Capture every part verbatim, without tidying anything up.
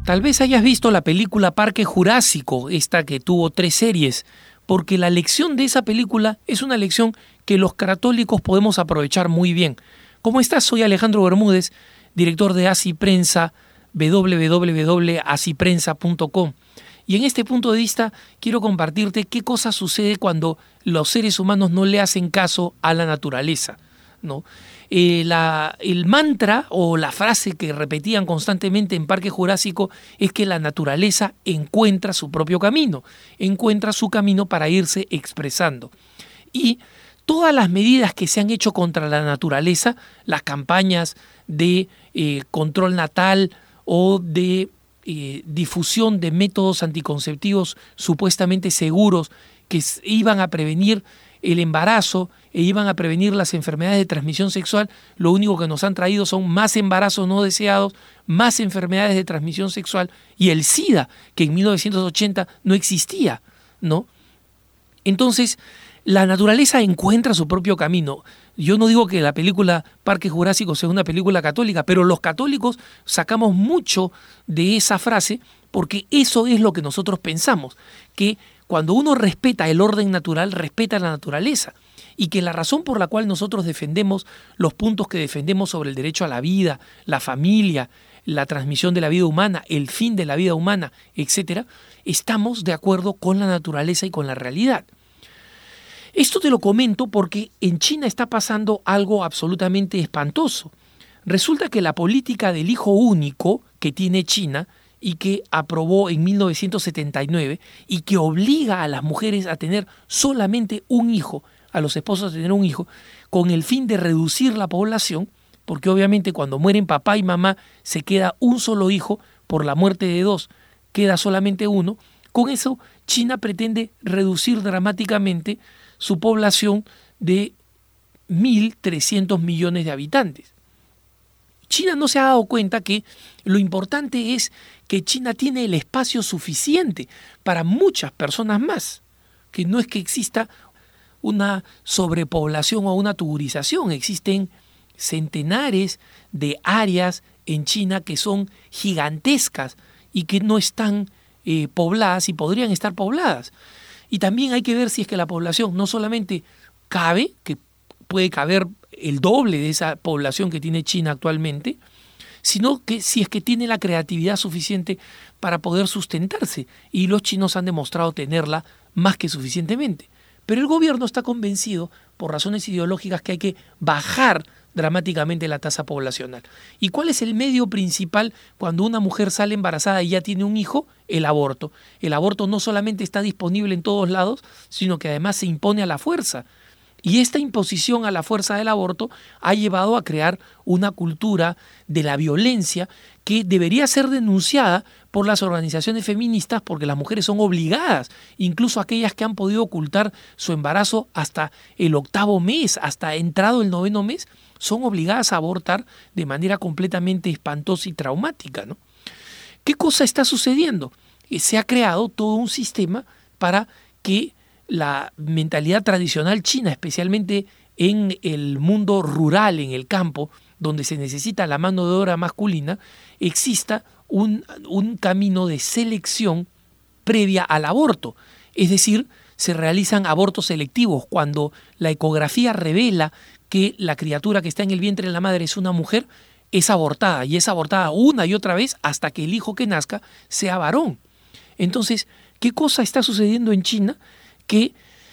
Tal vez hayas visto la película Parque Jurásico, esta que tuvo tres series, porque la lección de esa película es una lección que los católicos podemos aprovechar muy bien. ¿Cómo estás? Soy Alejandro Bermúdez, director de Así Prensa, doble u doble u doble u punto así prensa punto com. Y en este punto de vista quiero compartirte qué cosa sucede cuando los seres humanos no le hacen caso a la naturaleza, ¿no? Eh, la, el mantra o la frase que repetían constantemente en Parque Jurásico es que la naturaleza encuentra su propio camino, encuentra su camino para irse expresando. Y todas las medidas que se han hecho contra la naturaleza, las campañas de eh, control natal o de eh, difusión de métodos anticonceptivos supuestamente seguros que iban a prevenir el embarazo e iban a prevenir las enfermedades de transmisión sexual, lo único que nos han traído son más embarazos no deseados, más enfermedades de transmisión sexual y el SIDA, que en mil novecientos ochenta no existía, ¿no? Entonces, la naturaleza encuentra su propio camino. Yo no digo que la película Parque Jurásico sea una película católica, pero los católicos sacamos mucho de esa frase porque eso es lo que nosotros pensamos, que cuando uno respeta el orden natural, respeta la naturaleza, y que la razón por la cual nosotros defendemos los puntos que defendemos sobre el derecho a la vida, la familia, la transmisión de la vida humana, el fin de la vida humana, etcétera, estamos de acuerdo con la naturaleza y con la realidad. Esto te lo comento porque en China está pasando algo absolutamente espantoso. Resulta que la política del hijo único que tiene China y que aprobó en mil novecientos setenta y nueve y que obliga a las mujeres a tener solamente un hijo, a los esposos a tener un hijo, con el fin de reducir la población, porque obviamente cuando mueren papá y mamá se queda un solo hijo, por la muerte de dos queda solamente uno. Con eso China pretende reducir dramáticamente su población de mil trescientos millones de habitantes. China no se ha dado cuenta que lo importante es que China tiene el espacio suficiente para muchas personas más, que no es que exista una sobrepoblación o una tugurización, existen centenares de áreas en China que son gigantescas y que no están eh, pobladas y podrían estar pobladas. Y también hay que ver si es que la población no solamente cabe, que puede caber el doble de esa población que tiene China actualmente, sino que si es que tiene la creatividad suficiente para poder sustentarse. Y los chinos han demostrado tenerla más que suficientemente. Pero el gobierno está convencido, por razones ideológicas, que hay que bajar dramáticamente la tasa poblacional. ¿Y cuál es el medio principal cuando una mujer sale embarazada y ya tiene un hijo? El aborto. El aborto no solamente está disponible en todos lados, sino que además se impone a la fuerza. Y esta imposición a la fuerza del aborto ha llevado a crear una cultura de la violencia que debería ser denunciada por las organizaciones feministas porque las mujeres son obligadas, incluso aquellas que han podido ocultar su embarazo hasta el octavo mes, hasta entrado el noveno mes, son obligadas a abortar de manera completamente espantosa y traumática, ¿no? ¿Qué cosa está sucediendo? Eh, se ha creado todo un sistema para que la mentalidad tradicional china, especialmente en el mundo rural, en el campo, donde se necesita la mano de obra masculina, exista un, un camino de selección previa al aborto. Es decir, se realizan abortos selectivos cuando la ecografía revela que la criatura que está en el vientre de la madre es una mujer, es abortada y es abortada una y otra vez hasta que el hijo que nazca sea varón. Entonces, ¿qué cosa está sucediendo en China? Que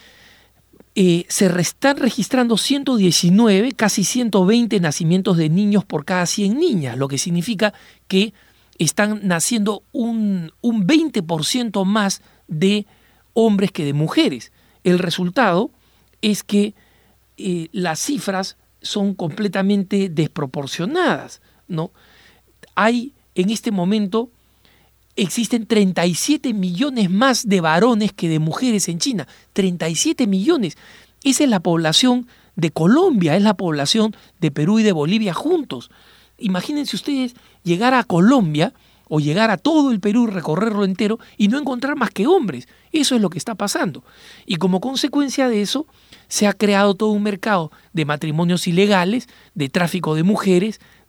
eh, se re- están registrando ciento diecinueve, casi ciento veinte nacimientos de niños por cada cien niñas, lo que significa que están naciendo un, un veinte por ciento más de hombres que de mujeres. El resultado es que eh, las cifras son completamente desproporcionadas, ¿no? Hay en este momento existen treinta y siete millones más de varones que de mujeres en China. treinta y siete millones. Esa es la población de Colombia, es la población de Perú y de Bolivia juntos. Imagínense ustedes llegar a Colombia o llegar a todo el Perú, recorrerlo entero y no encontrar más que hombres. Eso es lo que está pasando. Y como consecuencia de eso, se ha creado todo un mercado de matrimonios ilegales, de tráfico de mujeres,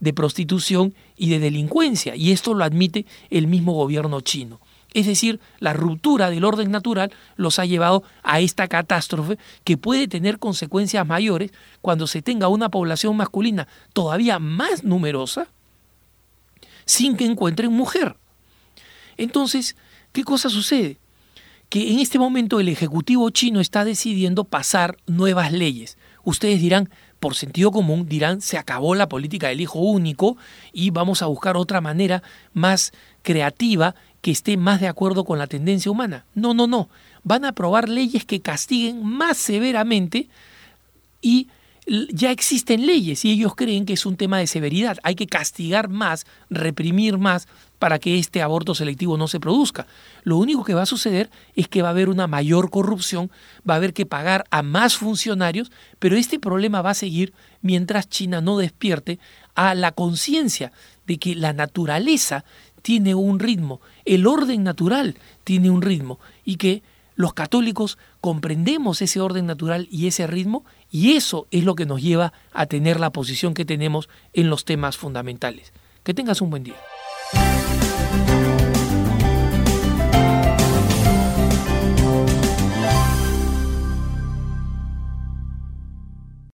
de prostitución y de delincuencia, y esto lo admite el mismo gobierno chino. Es decir, la ruptura del orden natural los ha llevado a esta catástrofe que puede tener consecuencias mayores cuando se tenga una población masculina todavía más numerosa sin que encuentren mujer. Entonces, ¿qué cosa sucede? Que en este momento el Ejecutivo chino está decidiendo pasar nuevas leyes. Ustedes dirán, por sentido común, dirán, se acabó la política del hijo único y vamos a buscar otra manera más creativa que esté más de acuerdo con la tendencia humana. No, no, no. Van a aprobar leyes que castiguen más severamente y ya existen leyes y ellos creen que es un tema de severidad. Hay que castigar más, reprimir más para que este aborto selectivo no se produzca. Lo único que va a suceder es que va a haber una mayor corrupción, va a haber que pagar a más funcionarios, pero este problema va a seguir mientras China no despierte a la conciencia de que la naturaleza tiene un ritmo, el orden natural tiene un ritmo y que los católicos comprendemos ese orden natural y ese ritmo y eso es lo que nos lleva a tener la posición que tenemos en los temas fundamentales. Que tengas un buen día.